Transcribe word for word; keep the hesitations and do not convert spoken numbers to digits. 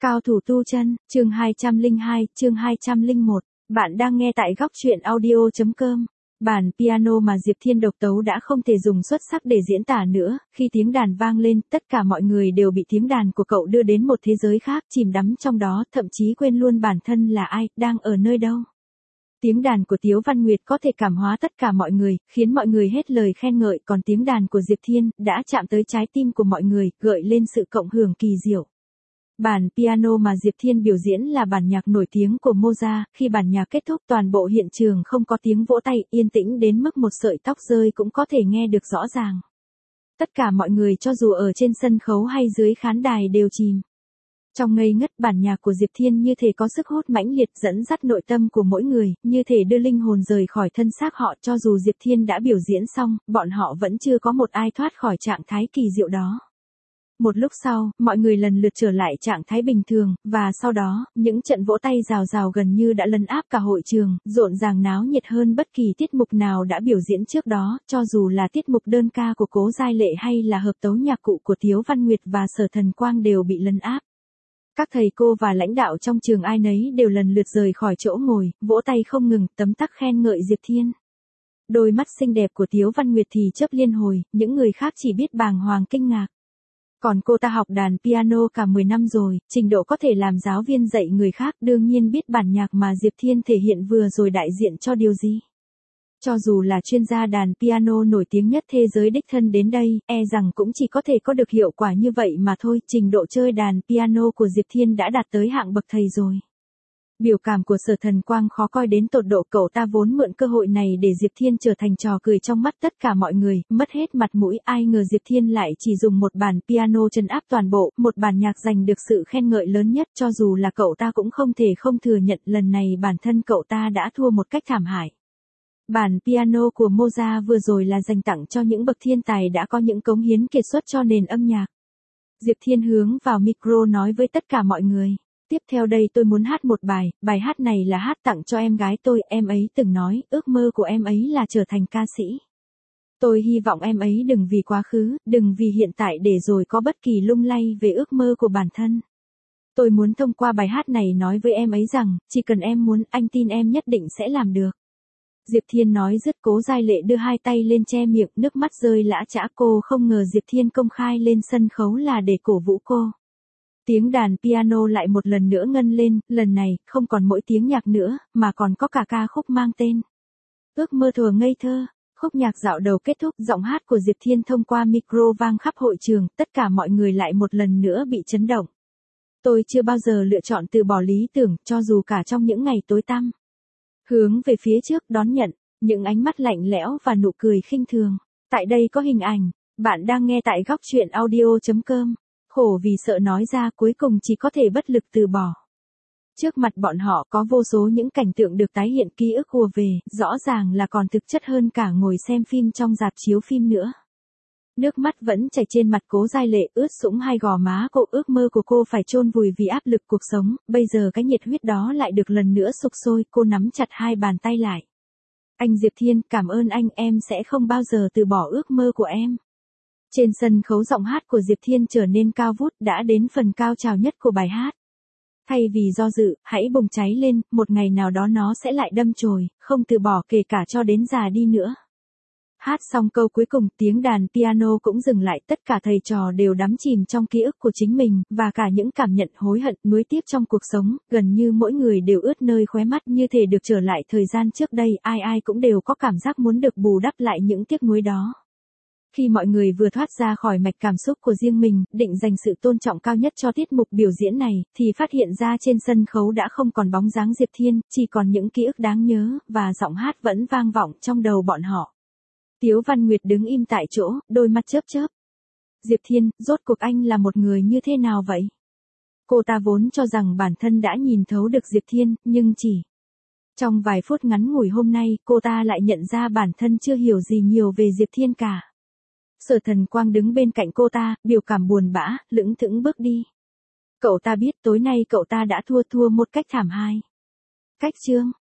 Cao thủ tu chân, chương hai trăm lẻ hai, chương hai trăm lẻ một. Bạn đang nghe tại góc truyện audio chấm com. Bản piano mà Diệp Thiên độc tấu đã không thể dùng xuất sắc để diễn tả nữa, khi tiếng đàn vang lên, tất cả mọi người đều bị tiếng đàn của cậu đưa đến một thế giới khác, chìm đắm trong đó, thậm chí quên luôn bản thân là ai, đang ở nơi đâu. Tiếng đàn của Tiếu Văn Nguyệt có thể cảm hóa tất cả mọi người, khiến mọi người hết lời khen ngợi, còn tiếng đàn của Diệp Thiên đã chạm tới trái tim của mọi người, gợi lên sự cộng hưởng kỳ diệu. Bản piano mà Diệp Thiên biểu diễn là bản nhạc nổi tiếng của Mozart, khi bản nhạc kết thúc toàn bộ hiện trường không có tiếng vỗ tay, yên tĩnh đến mức một sợi tóc rơi cũng có thể nghe được rõ ràng. Tất cả mọi người cho dù ở trên sân khấu hay dưới khán đài đều chìm trong ngây ngất. Bản nhạc của Diệp Thiên như thể có sức hút mãnh liệt dẫn dắt nội tâm của mỗi người, như thể đưa linh hồn rời khỏi thân xác họ. Cho dù Diệp Thiên đã biểu diễn xong, bọn họ vẫn chưa có một ai thoát khỏi trạng thái kỳ diệu đó. Một lúc sau, mọi người lần lượt trở lại trạng thái bình thường, và sau đó, những trận vỗ tay rào rào gần như đã lấn áp cả hội trường, rộn ràng náo nhiệt hơn bất kỳ tiết mục nào đã biểu diễn trước đó, cho dù là tiết mục đơn ca của Cố Giai Lệ hay là hợp tấu nhạc cụ của Tiếu Văn Nguyệt và Sở Thần Quang đều bị lấn áp. Các thầy cô và lãnh đạo trong trường ai nấy đều lần lượt rời khỏi chỗ ngồi, vỗ tay không ngừng, tấm tắc khen ngợi Diệp Thiên. Đôi mắt xinh đẹp của Tiếu Văn Nguyệt thì chớp liên hồi, những người khác chỉ biết bàng hoàng kinh ngạc. Còn cô ta học đàn piano cả mười năm rồi, trình độ có thể làm giáo viên dạy người khác, đương nhiên biết bản nhạc mà Diệp Thiên thể hiện vừa rồi đại diện cho điều gì. Cho dù là chuyên gia đàn piano nổi tiếng nhất thế giới đích thân đến đây, e rằng cũng chỉ có thể có được hiệu quả như vậy mà thôi. Trình độ chơi đàn piano của Diệp Thiên đã đạt tới hạng bậc thầy rồi. Biểu cảm của Sở Thần Quang khó coi đến tột độ, cậu ta vốn mượn cơ hội này để Diệp Thiên trở thành trò cười trong mắt tất cả mọi người, mất hết mặt mũi. Ai ngờ Diệp Thiên lại chỉ dùng một bản piano trấn áp toàn bộ, một bản nhạc giành được sự khen ngợi lớn nhất. Cho dù là cậu ta cũng không thể không thừa nhận lần này bản thân cậu ta đã thua một cách thảm hại. Bản piano của Mozart vừa rồi là dành tặng cho những bậc thiên tài đã có những cống hiến kiệt xuất cho nền âm nhạc. Diệp Thiên hướng vào micro nói với tất cả mọi người. Tiếp theo đây tôi muốn hát một bài, bài hát này là hát tặng cho em gái tôi, em ấy từng nói, ước mơ của em ấy là trở thành ca sĩ. Tôi hy vọng em ấy đừng vì quá khứ, đừng vì hiện tại để rồi có bất kỳ lung lay về ước mơ của bản thân. Tôi muốn thông qua bài hát này nói với em ấy rằng, chỉ cần em muốn, anh tin em nhất định sẽ làm được. Diệp Thiên nói dứt, Cố Giai Lệ đưa hai tay lên che miệng, nước mắt rơi lã chã. Cô không ngờ Diệp Thiên công khai lên sân khấu là để cổ vũ cô. Tiếng đàn piano lại một lần nữa ngân lên, lần này, không còn mỗi tiếng nhạc nữa, mà còn có cả ca khúc mang tên Ước mơ thuở ngây thơ. Khúc nhạc dạo đầu kết thúc, giọng hát của Diệp Thiên thông qua micro vang khắp hội trường, tất cả mọi người lại một lần nữa bị chấn động. Tôi chưa bao giờ lựa chọn từ bỏ lý tưởng, cho dù cả trong những ngày tối tăm. Hướng về phía trước đón nhận, những ánh mắt lạnh lẽo và nụ cười khinh thường. Tại đây có hình ảnh, bạn đang nghe tại góc truyện audio chấm com. Khổ vì sợ nói ra, cuối cùng chỉ có thể bất lực từ bỏ. Trước mặt bọn họ có vô số những cảnh tượng được tái hiện, ký ức ùa về, rõ ràng là còn thực chất hơn cả ngồi xem phim trong rạp chiếu phim nữa. Nước mắt vẫn chảy trên mặt Cố Giai Lệ, ướt sũng hai gò má cô. Ước mơ của cô phải chôn vùi vì áp lực cuộc sống, bây giờ cái nhiệt huyết đó lại được lần nữa sục sôi. Cô nắm chặt hai bàn tay lại. Anh Diệp Thiên, cảm ơn anh, em sẽ không bao giờ từ bỏ ước mơ của em. Trên sân khấu giọng hát của Diệp Thiên trở nên cao vút, đã đến phần cao trào nhất của bài hát. Thay vì do dự, hãy bùng cháy lên, một ngày nào đó nó sẽ lại đâm chồi, không từ bỏ kể cả cho đến già đi nữa. Hát xong câu cuối cùng, tiếng đàn piano cũng dừng lại, tất cả thầy trò đều đắm chìm trong ký ức của chính mình, và cả những cảm nhận hối hận, nuối tiếc trong cuộc sống, gần như mỗi người đều ướt nơi khóe mắt, như thể được trở lại thời gian trước đây, ai ai cũng đều có cảm giác muốn được bù đắp lại những tiếc nuối đó. Khi mọi người vừa thoát ra khỏi mạch cảm xúc của riêng mình, định dành sự tôn trọng cao nhất cho tiết mục biểu diễn này, thì phát hiện ra trên sân khấu đã không còn bóng dáng Diệp Thiên, chỉ còn những ký ức đáng nhớ, và giọng hát vẫn vang vọng trong đầu bọn họ. Tiếu Văn Nguyệt đứng im tại chỗ, đôi mắt chớp chớp. Diệp Thiên, rốt cuộc anh là một người như thế nào vậy? Cô ta vốn cho rằng bản thân đã nhìn thấu được Diệp Thiên, nhưng chỉ trong vài phút ngắn ngủi hôm nay, cô ta lại nhận ra bản thân chưa hiểu gì nhiều về Diệp Thiên cả. Sở Thần Quang đứng bên cạnh cô ta, biểu cảm buồn bã, lững thững bước đi. Cậu ta biết tối nay cậu ta đã thua thua một cách thảm hại. Cách chương